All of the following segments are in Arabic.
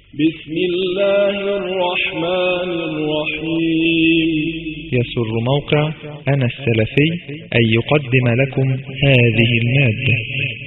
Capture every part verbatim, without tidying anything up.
بسم الله الرحمن الرحيم. يسر موقع أنا السلفي أن يقدم لكم هذه المادة.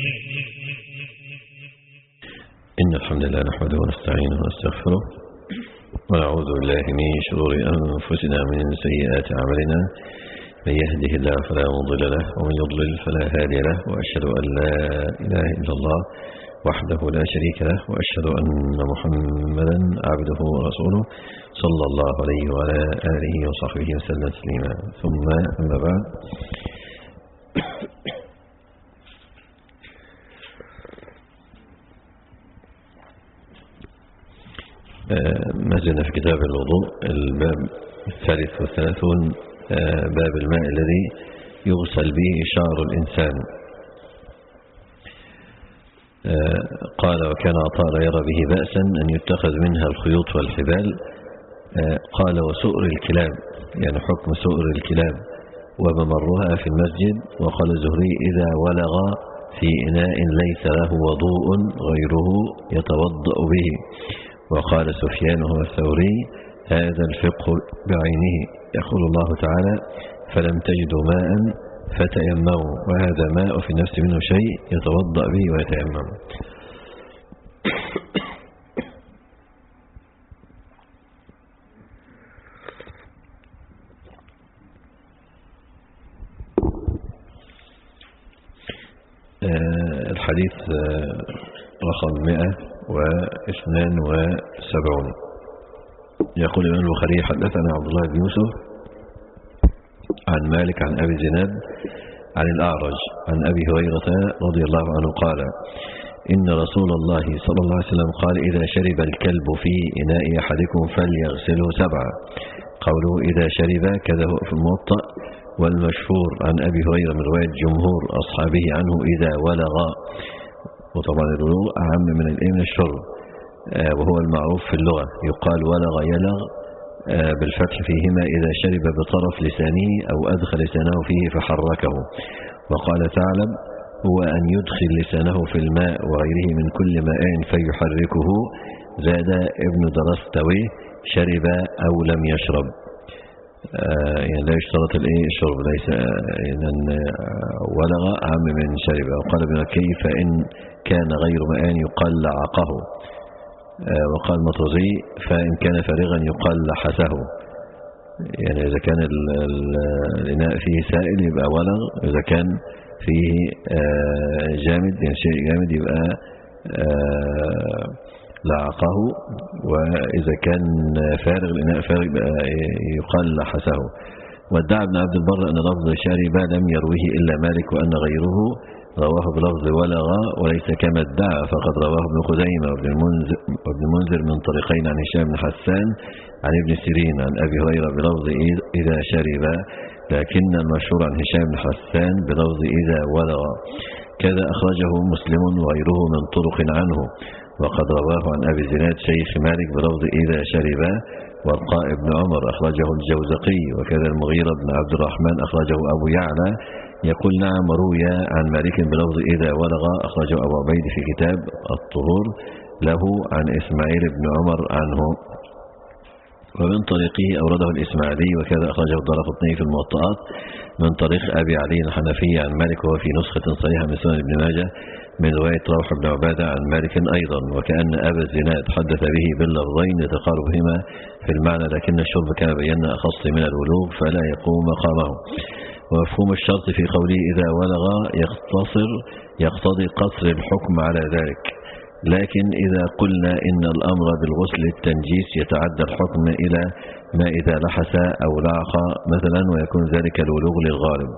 إن الحمد لله نحمده ونستعينه ونستغفره ونعوذ بالله من شرور أنفسنا من سيئات أعمالنا، من يهده الله فلا مضل له ومن يضلل فلا هادي له، وأشهد أن لا إله إلا الله وحده لا شريك له، وأشهد أن محمدا عبده ورسوله صلى الله عليه وعلى آله وصحبه وسلم تسليما. ثم أما بعد، ما زلنا في كتاب الوضوء، الباب الثالث والثلاثون، باب الماء الذي يغسل به شعر الإنسان. قال: وكان عطاء لا يرى به بأسا أن يتخذ منها الخيوط والحبال. قال: وسؤر الكلاب، يعني حكم سؤر الكلاب وممرها في المسجد. وقال الزهري: إذا ولغ في إناء ليس له وضوء غيره يتوضأ به. وقال سفيان هو الثوري: هذا الفقه بعينه. يقول الله تعالى: فلم تجدوا ماء فتيمموا، وهذا ماء في النفس منه شيء يتوضأ به ويتيمم. الحديث رقم مئة واثنان وسبعون. يقول الإمام البخاري: حدثنا عبد الله بن يوسف عن مالك عن أبي زناد عن الأعرج عن أبي هريرة رضي الله عنه قال: إن رسول الله صلى الله عليه وسلم قال: إذا شرب الكلب في إناء أحدكم فليغسله سبعا. قوله إذا شرب كذا هو في الموطأ، والمشهور عن أبي هريرة من رواية جمهور أصحابه عنه إذا ولغ. وطبعا الولوغ أهم من من الشرب، وهو المعروف في اللغة، يقال ولغ يلغ بالفتح فيهما إذا شرب بطرف لسانه أو أدخل لسانه فيه فحركه. وقال ثعلب: هو أن يدخل لسانه في الماء وغيره من كل ماء فيحركه. زاد ابن درستوي: شرب أو لم يشرب. آه يعني لا يشترط الايه الشرب، ليس ان ولغ أهم من شرب. وقال ابن كيف إن كان غير ماء يقال لعقه. آه وقال مطرزي: فإن كان فارغا يقال لحسه. يعني إذا كان الإناء فيه سائل يبقى ولغ، إذا كان فيه آه جامد يعني شيء جامد يبقى آه لعقه، وإذا كان فارغ الإناء فارغ يقال لحسه. وادعى ابن عبد البر أن لفظ شارب لم يرويه إلا مالك، وأن غيره رواه بلفظ ولغ وليس كما ادعى، فقد رواه ابن خزيمة وابن المنذر, وابن المنذر من طريقين عن هشام بن حسان عن ابن سيرين عن أبي هريرة بلفظ إذا شرب، لكن المشهور عن هشام بن حسان بلفظ إذا ولغ. كذا أخرجه مسلم وغيره من طرق عنه، وقد رواه عن أبي زناد شيخ مالك بلفظ إذا شرب. والقاء ابن عمر أخرجه الجوزقي، وكذا المغيرة بن عبد الرحمن أخرجه أبو يعلى. يقول: نعم روي عن مالك بلفظ إذا ولغ، أخرجه أبو عبيد في كتاب الطهور له عن إسماعيل بن عمر عنه. ومن طريقه أورده الإسماعيلي، وكذا أخرجه الدارقطني في الموطئات من طريق أبي علي الحنفي عن مالك، وهو في نسخة صحيحة من سنن ابن ماجه من رواية روح بن عبادة عن مالك أيضا. وكأن أبا الزناد حدث به باللفظين لتقاربهما في المعنى، لكن الشرب كما بينا أخص من الولوغ فلا يقوم مقامه. ومفهوم الشرط في قوله إذا ولغ يقتصر يقتضي قصر الحكم على ذلك، لكن إذا قلنا إن الأمر بالغسل التنجيس يتعدى الحكم إلى ما إذا لحس أو لعق مثلا، ويكون ذلك الولوغ للغالب.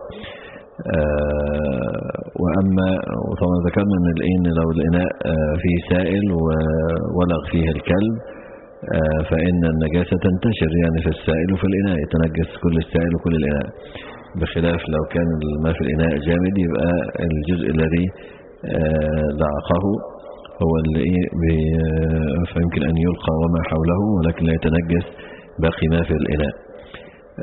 آه وأما وطبعا ذكرنا من الإن لو الإناء آه فيه سائل وولغ فيه الكلب آه فإن النجاسة تنتشر يعني في السائل وفي الإناء، يتنجس كل السائل وكل الإناء، بخلاف لو كان الماء في الإناء جامد يبقى الجزء الذي آه لعقه هو اللي فيمكن أن يلقى وما حوله، ولكن لا يتنجس باقي ما في الإناء.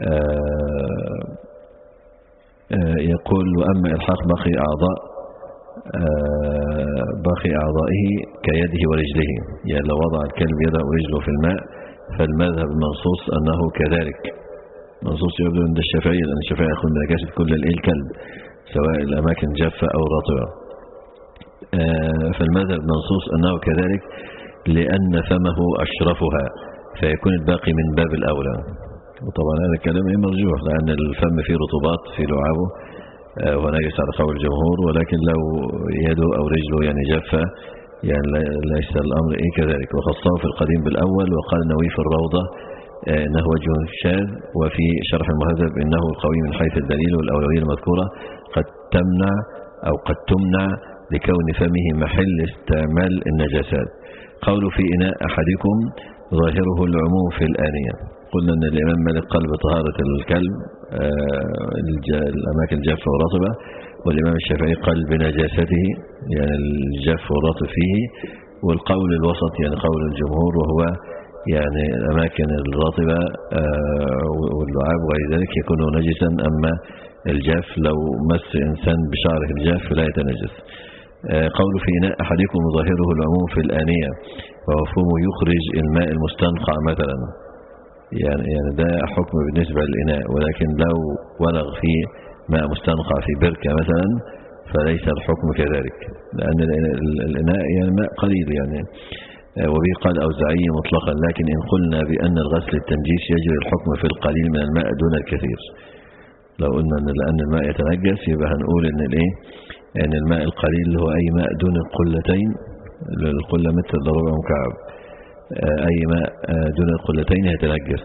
آه يقول: وأما إلحاق باقي أعضاء باقي أعضائه كيده ورجله، يعني لو وضع الكلب يده ورجله في الماء فالمذهب المنصوص أنه كذلك. منصوص يبدو عند الشافعية، لأن الشافعية يقول بنجاسة كل الكلب سواء الأماكن جافة أو رطبة، فالمذهب منصوص أنه كذلك لأن فمه أشرفها فيكون الباقي من باب الأولى. وطبعا هذا الكلام مرجوح لأن الفم فيه رطوبات في لعابه ونجس على قول الجمهور، ولكن لو يده أو رجله يعني جافة يعني ليس الأمر إيه كذلك. وخصه في القديم بالأول، وقال النووي في الروضة إنه وجه شاذ، وفي شرح المهذب إنه القوي من حيث الدليل والأولوية المذكورة قد تمنع أو قد تمنع لكون فمه محل استعمال النجاسات. قوله في إناء أحدكم ظاهره العموم في الآنية. قلنا أن الإمام مالك قال بطهارة الكلب الأماكن الجافة والرطبة، والإمام الشافعي قال بنجاسته يعني الجاف والرطب فيه، والقول الوسط يعني قول الجمهور وهو يعني الأماكن الرطبة واللعاب وغير ذلك يكون نجسا، أما الجاف لو مس إنسان بشعره الجاف لا يتنجس. قول في إناء أحدكم ظاهره العموم في الآنية ومفهومه يخرج الماء المستنقع مثلا، يعني يعني ده حكم بالنسبة للإناء، ولكن لو ولغ في ماء مستنقع في بركة مثلا فليس الحكم كذلك، لأن الإناء يعني ماء قليل يعني. وبه قال أوزاعي مطلقا، لكن إن قلنا بأن الغسل التنجيس يجري الحكم في القليل من الماء دون الكثير. لو قلنا أن لأن الماء يتنجس يبقى هنقول إن الإيه يعني الماء القليل هو أي ماء دون القلتين، القلة متر إلا ربع مكعب، أي ماء دون القلتين يتنجس،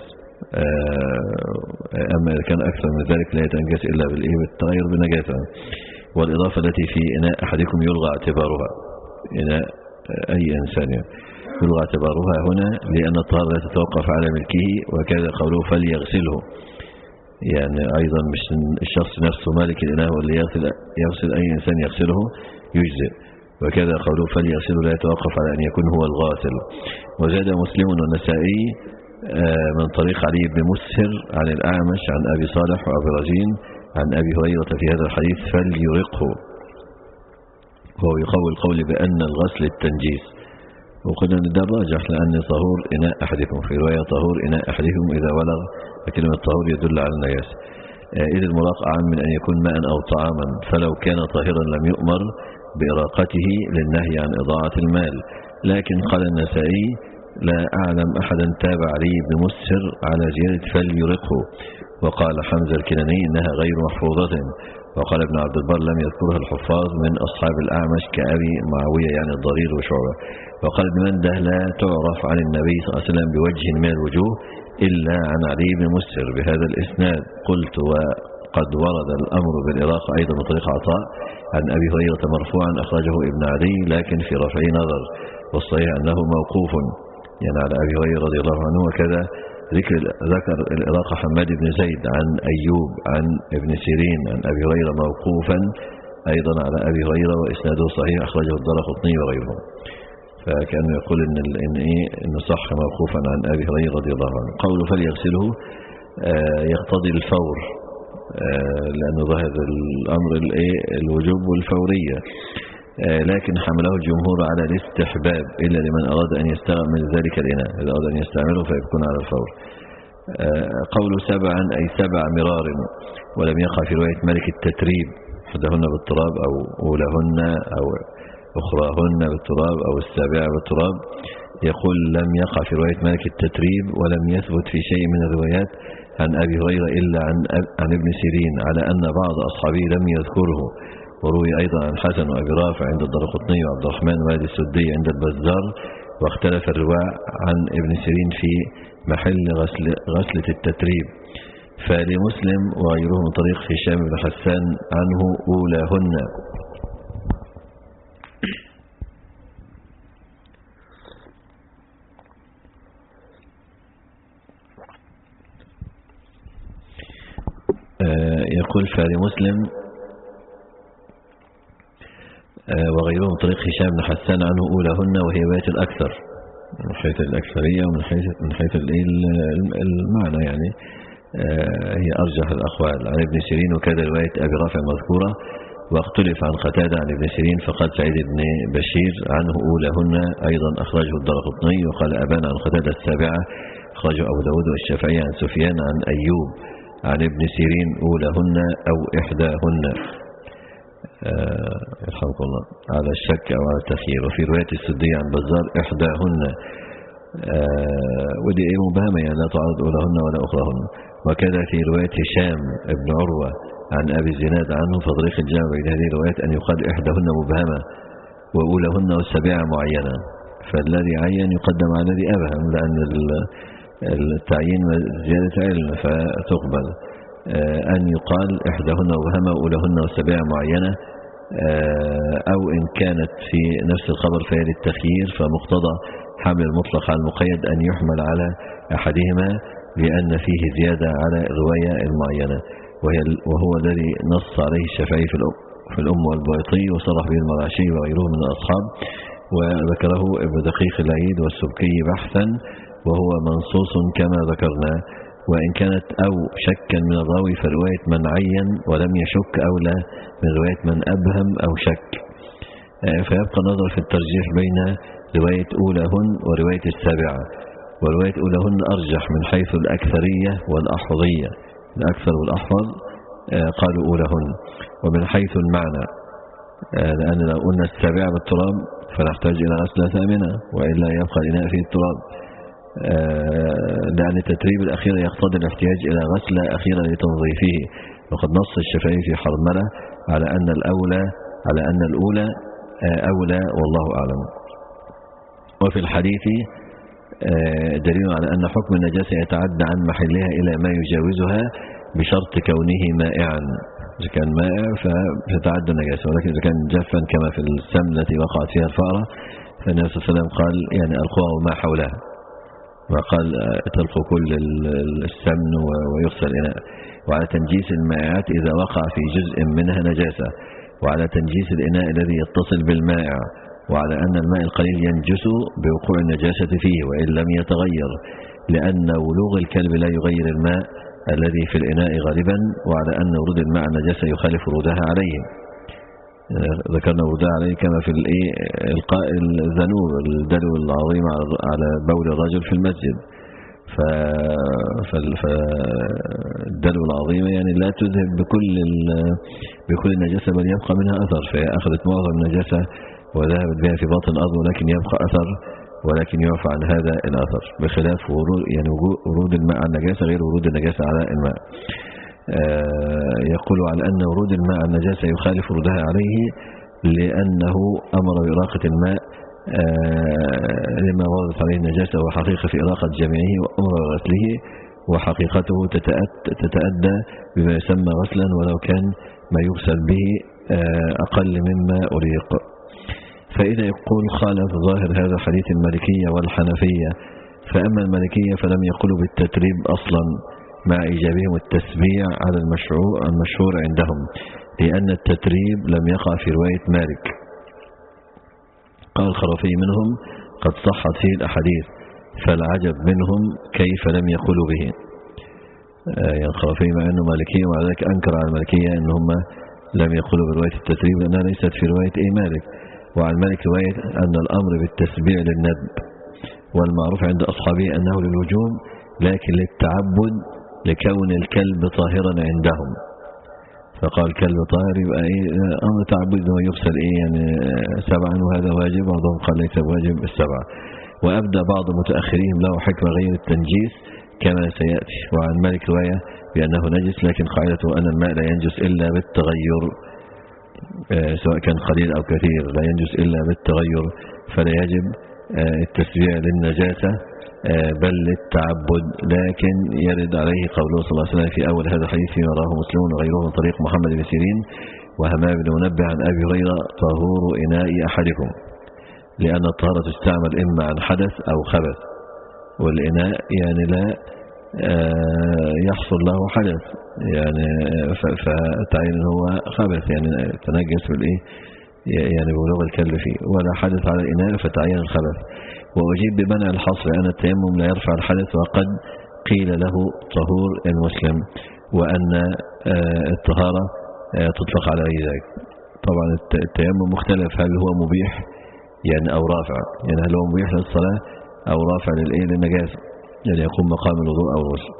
أما إذا كان أكثر من ذلك لا يتنجس إلا بالإيه بالتغير بنجاسة. والإضافة التي في إناء أحدكم يلغى اعتبارها، إناء أي إنسان يلغى اعتبارها هنا لأن الطهارة لا تتوقف على ملكه، وكذا قوله فليغسله، يعني أيضا مش الشخص نفسه مالك الإناء واللي يغسل, يغسل أي إنسان يغسله يجزئ، وكذا قوله فليغسله لا يتوقف على أن يكون هو الغاسل. وزاد مسلم والنسائي من طريق علي بن مسهر عن الأعمش عن أبي صالح وأبي رزين عن أبي هريرة في هذا الحديث فليرقه، وهو يقوي القول بأن الغسل التنجيس، وقلنا أن ده الراجح لأن طهور إناء أحدكم، في رواية طهور إناء أحدكم إذا ولغ، فكلمة طهور يدل على النجاسة. إذ المراق أعم من أن يكون ماء أو طعاما، فلو كان طاهرا لم يؤمر بإراقته للنهي عن إضاعة المال. لكن قال النسائي لا أعلم أحدا تابع علي بن مسهر على زيادة فليرقه، وقال حمزة الكناني إنها غير محفوظة، وقال ابن عبد البر لم يذكرها الحفاظ من أصحاب الأعمش كأبي معاوية يعني الضرير وشعبة. وقال ابن منده لا تعرف عن النبي صلى الله عليه وسلم بوجه من الوجوه إلا عن علي بن مسهر بهذا الإسناد. قلت وقد ورد الأمر بالإراقة أيضا بطريق عطاء عن أبي هريرة مرفوعا أخرجه ابن عدي، لكن في رفعه نظر، والصحيح أنه موقوف يعني على أبي هريرة رضي الله عنه. وكذا ذكر ذكر الإراقة حماد بن زيد عن أيوب عن ابن سيرين عن أبي هريرة موقوفا أيضا على أبي هريرة، وإسناده صحيح أخرجه الدارقطني وغيره. فكأنه يقول إن إن إيه إن صح موقوفا عن أبي هريرة رضي الله عنه. قوله فليغسله آه يقتضي الفور، آه لأنه ظاهر الأمر الإيه الوجوب والفورية، آه لكن حمله الجمهور على الاستحباب إلا لمن أراد أن يستعمل ذلك الإناء، إذا أراد أن يستعمله فيكون على الفور. آه قوله سبعا أي سبع مرار، ولم يقع في رواية مالك التتريب حدهن بالتراب أو أولهن أو أخراهن بالتراب أو السابعة بالتراب. يقول لم يقع في رواية مالك التتريب، ولم يثبت في شيء من الروايات عن أبي هريرة إلا عن, عن ابن سيرين، على أن بعض أصحابه لم يذكره. وروي أيضا عن حسن وأبي رافع عند الدارقطني وعبد الرحمن والد السدي عند البزار، واختلف الرواة عن ابن سيرين في محل غسل غسلة التتريب. فلمسلم وغيره من طريق هشام بن حسان عنه أولاهن. يقول فلمسلم وغيره من طريق هشام بن حسان عنه أولاهن، وهي بيت الأكثر من حيث الأكثرية ومن حيث من حيث المعنى، يعني هي أرجح الأقوال عن ابن سيرين. وكذا رواية أبي رافع المذكورة واختلف عن قتادة عن ابن سيرين فقال سعيد بن بشير عنه أولهن أيضا أخرجه الدارقطني. وقال أبان عن قتادة السابعة أخرجه أبو داود والشافعي عن سفيان عن أيوب عن ابن سيرين أولهن أو إحداهن آه يرحمكم الله على الشك أو على التخيير. وفي رواية السدي عن بزار إحداهن آه ودي إيه مبهمة يعني لا تعرض أولهن ولا أخراهن. وكذا في رواية هشام ابن عروة عن أبي الزناد عنه فطريق الجامع بين هذه الروايات أن يقال إحداهن مبهمة وأولهن والسابعة معينة، فالذي عين يقدم على الذي أبهم لأن التعيين زيادة علم فتقبل. أن يقال إحداهن مبهمة وأولهن والسابعة معينة، أو إن كانت في نفس الخبر فهي للتخيير فمقتضى حمل المطلق على المقيد أن يحمل على أحدهما لأن فيه زيادة على الرواية المعينة، وهو الذي نص عليه الشافعي في الأم والبيطي وصرح به المرعشي وغيره من الأصحاب، وذكره ابن دقيق العيد والسبكي بحثا وهو منصوص كما ذكرنا. وإن كانت أو شكا من الراوي فرواية من عين ولم يشك أولى من رواية من أبهم أو شك، فيبقى النظر في الترجيح بين رواية أولهن ورواية السابعة. ورواية أولهن أرجح من حيث الأكثرية والأحفظية، الأكثر والأحفظ قالوا أولهن. ومن حيث المعنى لأن لو قلنا السابعة بالتراب فنحتاج إلى غسلة ثامنة وإلا يبقى الإناء فيه التراب، لأن التتريب الأخير يقتضي الاحتياج إلى غسلة أخيرة لتنظيفه. وقد نص الشافعي في حرملة على أن الأولى على أن الأولى أولى والله أعلم. وفي الحديث دليل على أن حكم النجاسة يتعدى عن محلها إلى ما يجاوزها بشرط كونه مائعا. إذا كان مائع فتتعدى النجاسة، ولكن إذا كان جافا كما في السم التي وقعت فيها الفأرة فالنبي صلى الله عليه وسلم قال يعني ألقوها وما حولها، وقال تلقوا كل السمن ويغسل الإناء. وعلى تنجيس المائعات إذا وقع في جزء منها نجاسة، وعلى تنجيس الإناء الذي يتصل بالمائع، وعلى أن الماء القليل ينجس بوقوع النجاسة فيه وإن لم يتغير، لأن ولوغ الكلب لا يغير الماء الذي في الإناء غالبا، وعلى أن ورود الماء النجاسة يخالف ورودها عليه. ذكرنا ورودها عليه كما في القاء الذنوب الدلو العظيم على بول الرجل في المسجد، فالدلو العظيمة يعني لا تذهب بكل بكل النجاسة بل يبقى منها أثر، فهي أخذت معظم النجاسة وذهبت بها في باطن الأرض ولكن يبقى أثر، ولكن يعفى عن هذا الأثر، بخلاف ورود يعني ورود الماء على النجاسة غير ورود النجاسة على الماء. يقول على أن ورود الماء على النجاسة يخالف ورودها عليه لأنه أمر بإراقة الماء لما وردت عليه النجاسة وحقيقة في إراقة جميعه، وأمر بغسله وحقيقته تتأدى بما يسمى غسلا ولو كان ما يغسل به أقل مما أريق. فإذا يقول خالف ظاهر هذا حديث المالكية والحنفية، فأما المالكية فلم يقولوا بالتتريب أصلا مع إيجابهم التسبيع على المشروع المشهور عندهم، لأن التتريب لم يقع في رواية مالك. قال الخرافي منهم قد صحت فيه الأحاديث فالعجب منهم كيف لم يقولوا به. يعني الخرافي مع أنه مالكية ومع ذلك أنكر على المالكية أنهم لم يقولوا برواية التتريب لأنها ليست في رواية أي مالك. وعن مالك رواية أن الأمر بالتسبيع للندب، والمعروف عند أصحابه أنه للوجوب لكن للتعبد لكون الكلب طاهرا عندهم، فقال كلب طاهر يبقى إيه أمر تعبد أنه يغسل إيه يعني سبعا وهذا واجب، بعضهم قال ليس واجب السبعة. وأبدى بعض متأخرين له حكمة غير التنجيس كما سيأتي. وعن مالك رواية بأنه نجس لكن قاعدته أن الماء لا ينجس إلا بالتغير، سواء كان قليل أو كثير لا ينجس إلا بالتغير، فلا يجب التسبيع للنجاسة بل للتعبد. لكن يرد عليه قوله صلى الله عليه وسلم في أول هذا الحديث فيما رواه مسلم وغيره من طريق محمد بن سيرين وهمام بن منبه عن أبي هريرة طهور إناء أحدكم، لأن الطهارة تستعمل إما عن حدث أو خبث، والإناء يعني لا يحصل له حدث يعني فتعين هو خبث يعني تنجس بالإيه يعني بلوغ الكلب فيه، ولا حدث على الإناء فتعين الخبث. وأجيب بمنع الحصر لأن التيمم لا يرفع الحدث، وقد قيل له طهور المسلم، وأن الطهارة تطلق على ذلك. طبعا التيمم مختلف، هل هو مبيح يعني أو رافع، يعني هل هو مبيح للصلاة أو رافع للإيه للنجاسة، يعني يقوم مقام الوضوء أو الغسل.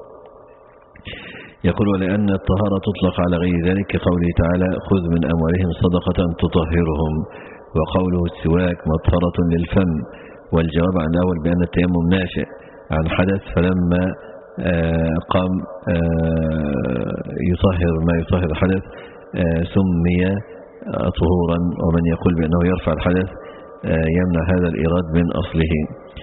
يقول ولأن الطهارة تطلق على غير ذلك كقوله تعالى خذ من أموالهم صدقة تطهرهم، وقوله السواك مطهرة للفم. والجواب عن الأول بأن التيمم ناشئ عن حدث، فلما آه قام آه يطهر ما يطهر الحدث آه سمي طهورا، ومن يقول بأنه يرفع الحدث آه يمنع هذا الإيراد من أصله.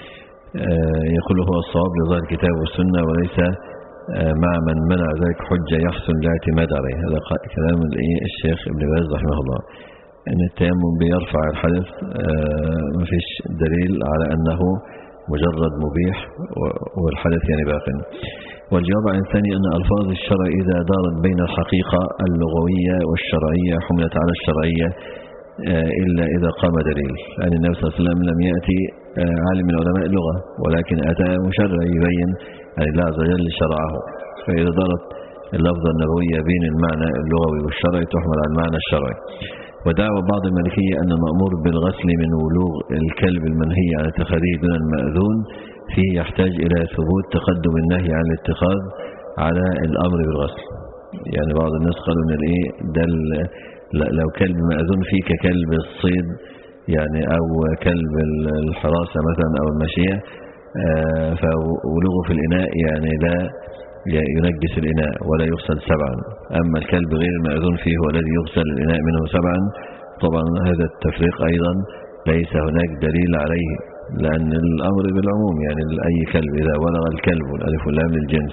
آه يقول هو الصواب لظاهر الكتاب والسنة، وليس آه مع من منع ذلك حجة يحسن لا اعتماد عليه. هذا كلام الشيخ ابن باز رحمه الله، أن التيمم بيرفع الحدث آه مفيش دليل على أنه مجرد مبيح والحدث يعني باق. والجواب عن الثاني أن ألفاظ الشرع إذا دارت بين الحقيقة اللغوية والشرعية حملت على الشرعية إلا إذا قام دليل. يعني النبي صلى الله عليه وسلم لم يأتي عالم من علماء اللغة، ولكن أتى مشرع يبين أن الله عز وجل شرعه. فإذا دارت اللفظة النبوية بين المعنى اللغوي والشرعي تحمل على المعنى الشرعي. ودعوى بعض المالكية أن المأمور بالغسل من ولوغ الكلب المنهي عن اتخاذه دون المأذون فيه يحتاج إلى ثبوت تقدم النهي عن الاتخاذ على الأمر بالغسل. يعني بعض الناس قالوا أن الإيه ده لو كلب مأذون فيه ككلب الصيد يعني أو كلب الحراسة مثلا أو المشية فولوغه في الإناء يعني لا ينجس الإناء ولا يغسل سبعا. أما الكلب غير المأذون فيه هو الذي يغسل الإناء منه سبعا. طبعا هذا التفريق أيضا ليس هناك دليل عليه، لأن الأمر بالعموم، يعني أي كلب إذا ولغ الكلب الألف واللام للجنس.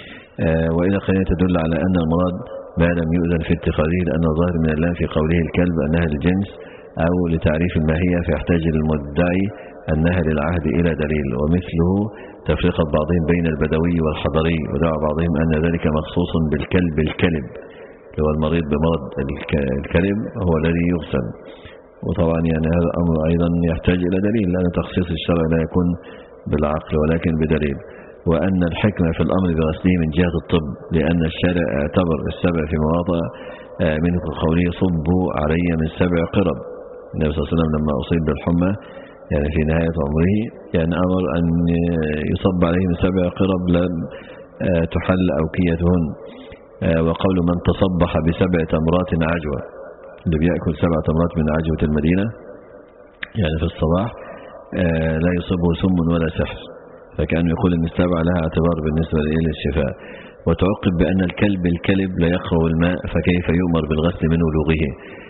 آه وإذا قرينة تدل على أن المراد ما لم يؤذن في اتخاذه، لأن الظاهر من اللام في قوله الكلب أنها للجنس أو لتعريف الماهية، فيحتاج المدعي أنها للعهد إلى دليل. ومثله تفرقة بعضهم بين البدوي والحضري، ودعا بعضهم أن ذلك مخصوص بالكلب الكلب اللي هو المريض بمرض الكلب هو الذي يغسل. وطبعا يعني هذا الأمر أيضا يحتاج إلى دليل، لأن تخصيص الشرع لا يكون بالعقل ولكن بدليل. وأن الحكمة في الأمر بغسله من جهة الطب، لأن الشارع اعتبر السبع في مواضع منه قوله صبوا علي من سبع قرب. النبي صلى الله عليه وسلم لما أصيب بالحمى يعني في نهاية عمره يعني أمر أن يصب عليه من سبع قرب لم تحل أوكيتهن. وقول من تصبح بسبع تمرات عجوة، اللي بيأكل سبع تمرات من عجوة المدينة يعني في الصباح لا يصيبه سم ولا سحر، فكان يقول أن السبع لها اعتبار بالنسبة للشفاء. وتعقب بأن الكلب الكلب لا يقرأ الماء، فكيف يؤمر بالغسل من ولوغه.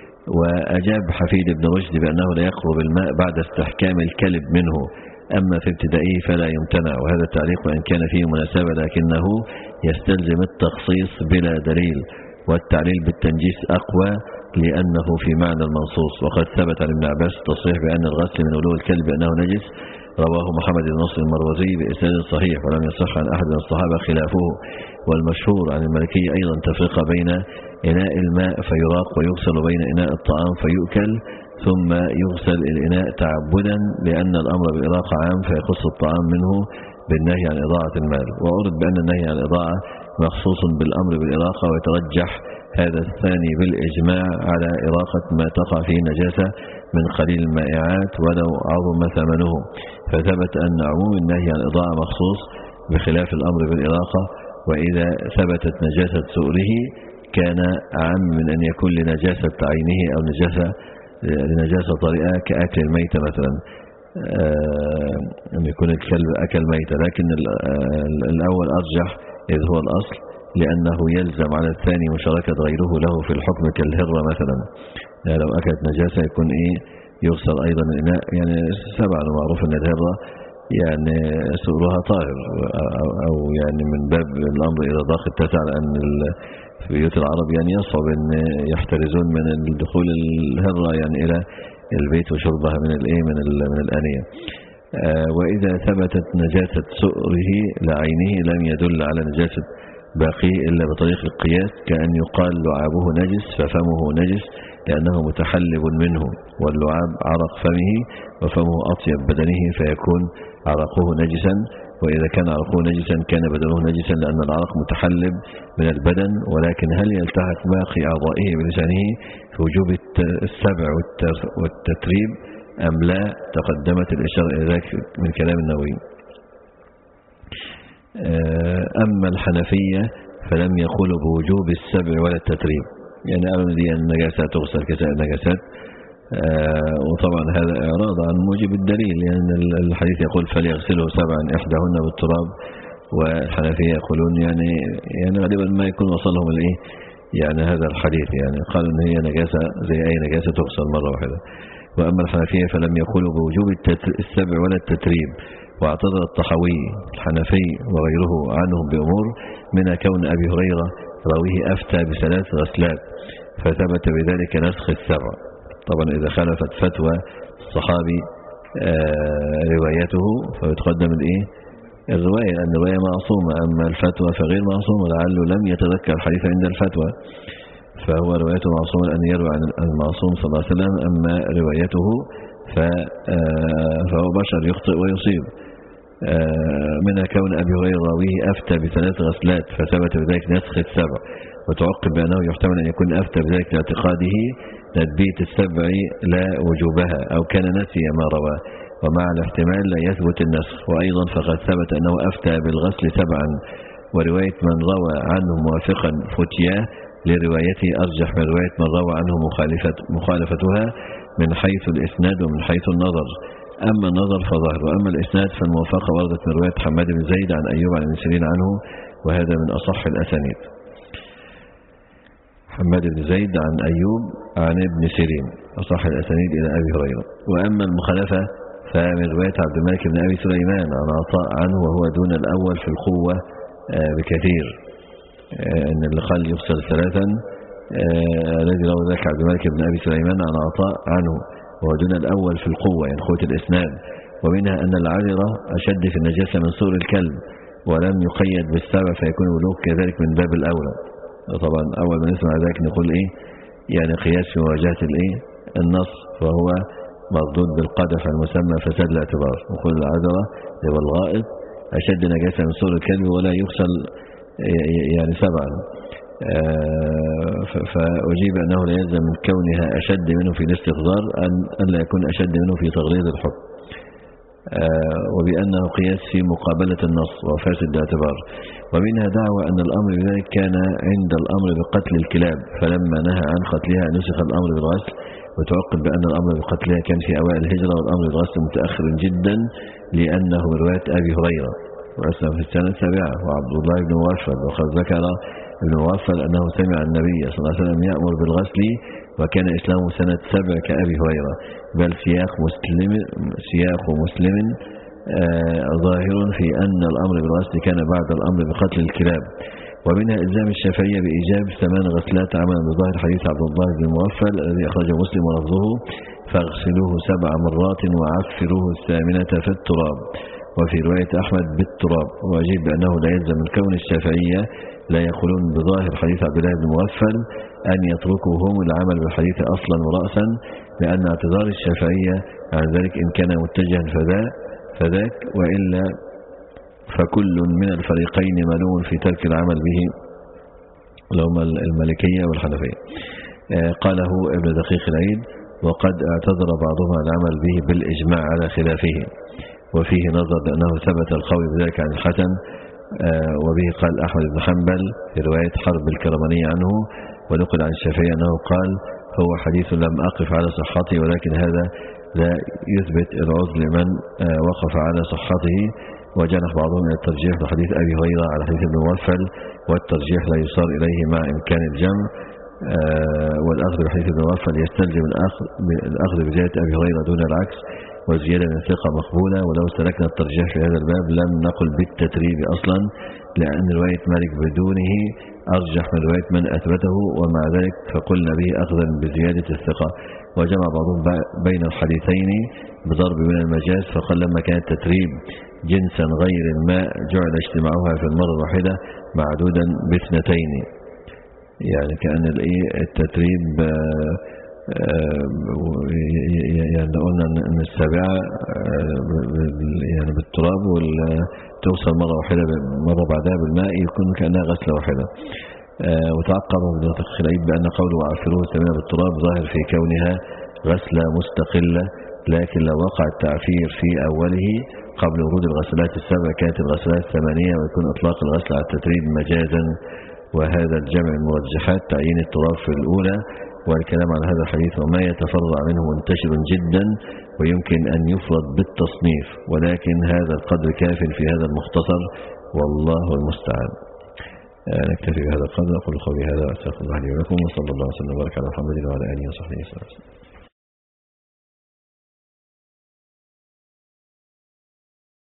وأجاب حفيد بن رشد بأنه لا يقرب الماء بعد استحكام الكلب منه، أما في ابتدائه فلا يمتنع. وهذا التعليق وإن كان فيه مناسبة لكنه يستلزم التخصيص بلا دليل، والتعليل بالتنجيس أقوى لأنه في معنى المنصوص. وقد ثبت عن ابن عباس التصريح بأن الغسل من ولوغ الكلب أنه نجس، رواه محمد بن نصر المروزي بإسناد صحيح، ولم يصح عن أحد من الصحابة خلافه. والمشهور عن المالكية أيضا تفرقة بين إناء الماء فيراق ويغسل، وبين إناء الطعام فيؤكل ثم يغسل الإناء تعبدا، لأن الأمر بالإراقة عام فيخص الطعام منه بالنهي عن إضاعة المال. وأورد بأن النهي عن الإضاعة مخصوص بالأمر بالإراقة، ويترجح هذا الثاني بالإجماع على إراقة ما تقع فيه نجاسة من قليل المائعات ولو عظم ثمنه. فثبت أن عموم النهي عن الإضاعة مخصوص بخلاف الأمر بالإراقة. وإذا ثبتت نجاسة سؤره كان أعم من أن يكون لنجاسة عينه أو نجاسة لنجاسة طريقة كأكل الميتة مثلا، أن يكون الكلب أكل ميتة. لكن الأول أرجح إذ هو الأصل، لأنه يلزم على الثاني مشاركة غيره له في الحكم كالهرة مثلا، لو أكلت نجاسة يكون إيه يغسل أيضا الإناء. يعني سبعا معروف أن الهرة يعني سؤرها طاهر، أو يعني من باب الأمر إذا ضاق اتسع، لأن في بيوت العرب يعني يصعب أن يحترزون من الدخول الهرة يعني إلى البيت وشربها من الإيه من من الآنية. وإذا ثبتت نجاسة سؤره لعينه لم يدل على نجاسة باقي إلا بطريق القياس، كأن يقال لعابه نجس ففمه نجس لأنه متحلب منه، واللعاب عرق فمه وفمه أطيب بدنه فيكون عرقه نجسا. وإذا كان عرقه نجسا كان بدنه نجسا لأن العرق متحلب من البدن. ولكن هل يلتحق باقي أعضائه بلسانه في وجوب السبع والتتريب أم لا؟ تقدمت الإشارة إلى ذلك من كلام النووي. أما الحنفية فلم يقولوا بوجوب السبع ولا التتريب، يعني قالوا دي النجاسات تغسل كسائر النجاسات. آه وطبعا هذا إعراض عن موجب الدليل، لأن يعني الحديث يقول فليغسله سبعا إحداهن بالتراب، والحنفية يقولون يعني يعني غالبا ما يكون وصلهم الإيه يعني هذا الحديث، يعني قالوا إن هي نجاسة زي أي نجاسة تغسل مرة واحدة. وأما الحنفية فلم يقولوا بوجوب السبع ولا التتريب، واعتذر الطحاوي الحنفي وغيره عنهم بأمور منها كون أبي هريرة راويه أفتى بثلاث غسلات فثبت بذلك نسخ السبع. طبعا إذا خالفت فتوى الصحابي آه روايته فيتقدم الإيه الرواية، لأن الرواية معصومة، أما الفتوى فغير معصومة، لعله لم يتذكر الحديث عند الفتوى فهو روايته معصومة لأن يروي عن المعصوم صلى الله عليه وسلم، أما روايته فهو بشر يخطئ ويصيب. منها كون أبي هريرة راويه أفتى بثلاث غسلات فثبت بذلك نسخ السبع، وتعقب بأنه يحتمل أن يكون أفتى بذلك لاعتقاده تثبيت السبع لا وجوبها، أو كان نسي ما روى، ومع الاحتمال لا يثبت النسخ. وأيضا فقد ثبت أنه أفتى بالغسل سبعا، ورواية من روى عنه موافقا فتياه لروايته أرجح من رواية من روى عنه مخالفة مخالفتها من حيث الإسناد ومن حيث النظر. أما النظر فظاهر، وأما الإسناد فالموافقة وردت من رواية حماد بن زيد عن أيوب عن ابن سيرين عنه، وهذا من أصح الأسانيد. حماد بن زيد عن أيوب عن ابن سيرين أصح الأسانيد إلى أبي هريرة. وأما المخالفة فمن رواية عبد الملك بن أبي سليمان عن عطاء عنه وهو دون الأول في القوة بكثير، أن اللي قال يغسل ثلاثا الذي روى ذلك عبد الملك بن أبي سليمان عن عطاء عنه وهو دون الأول في القوة، يعني قوة الإسناد. ومنها أن العذرة أشد في النجاسة من صور الكلب، ولم يقيد بالسبع فيكون الولوغ كذلك من باب الأولى. طبعا أول ما نسمع ذلك نقول إيه يعني قياس في مواجهة الإيه النص، وهو مردود بالقدح المسمى فساد الاعتبار. نقول العذرة والغائط أشد نجاسة من صور الكلب ولا يغسل يعني سبعا، فأجيب أنه لا يلزم من كونها أشد منه في الاستقذار أن لا يكون أشد منه في تغليظ الحكم، وبأنه قياس في مقابلة النص وفاسد الاعتبار. ومنها دعوة أن الأمر بذلك كان عند الأمر بقتل الكلاب فلما نهى عن قتلها نسخ الأمر بالغسل، وتعقب بأن الأمر بقتلها كان في أوائل الهجرة والأمر بالغسل متأخر جدا لأنه من رواية أبي هريرة وأسلم في السنة السابعة. وعبد الله بن موفل وقد ذكر ابن موفل أنه سمع النبي صلى الله عليه وسلم يأمر بالغسل وكان إسلامه سنة سبع كأبي هريرة، بل سياق مسلم سياق مسلم آه ظاهر في أن الأمر بالغسل كان بعد الأمر بقتل الكلاب. ومنها إلزام الشافعية بإيجاب ثمان غسلات عملا بظاهر حديث عبد الله بن موفل الذي أخرجه مسلم ولفظه فاغسلوه سبع مرات وعفروه الثامنة في التراب، وفي رواية أحمد بالتراب. وأجيب بأنه لا يلزم من كون الشافعية لا يقولون بظاهر حديث عبد الله بن موفل أن يتركوا هم العمل بالحديث أصلا ورأسا، لأن اعتذار الشافعية عن ذلك إن كان متجها فذا فذاك، وإلا فكل من الفريقين ملوم في ترك العمل به، لهم المالكية والحنفية. قاله ابن دقيق العيد وقد اعتذر بعضهم عن العمل به بالإجماع على خلافه، وفيه نظر لأنه ثبت القول بذلك عن الحسن، وبه قال أحمد بن حنبل في رواية حرب الكرماني عنه، ونقل عن الشافعي أنه قال هو حديث لم أقف على صحته، ولكن هذا لا يثبت العذر لمن وقف على صحته. وجنح بعضهم إلى الترجيح بحديث أبي هريرة على حديث ابن موفل، والترجيح لا يصار إليه مع إمكان الجمع، والأخذ بحديث ابن موفل يستلزم الأخذ بزيادة أبي هريرة دون العكس، والزيادة من ثقة مقبولة. ولو سلكنا الترجيح في هذا الباب لم نقل بالتتريب أصلا، لأن رواية مالك بدونه أرجح من رواية من أثبته، ومع ذلك فقلنا به أخذا بزيادة الثقة. وجمع بعضهم بين الحديثين بضرب من المجاز، فقال لما كان التتريب جنسا غير الماء جعل اجتماعها في المرة الواحدة معدودا باثنتين، يعني كأن التتريب يعني قلنا أن السابعة يعني بالتراب وتوصل مرة واحدة مرة بعدها بالماء يكون كأنها غسلة واحدة. وتعقب ابن الخليل بأن قوله وعافروه الثمانية بالتراب ظاهر في كونها غسلة مستقلة، لكن لو وقع التعفير في أوله قبل ورود الغسلات السبع كانت الغسلات ثمانية، ويكون إطلاق الغسل على التتريب مجازا، وهذا الجمع المرجحات تعيين التراب في الأولى. والكلام على هذا الحديث وما يتفرع منه منتشر جدا ويمكن أن يفرض بالتصنيف، ولكن هذا القدر كاف في هذا المختصر والله المستعان. نكتفي بهذا القدر. أقول قولي هذا وأستغفر الله لي ولكم، وصلى الله وسلم وبارك على محمد وعلى آله وصحبه وسلم.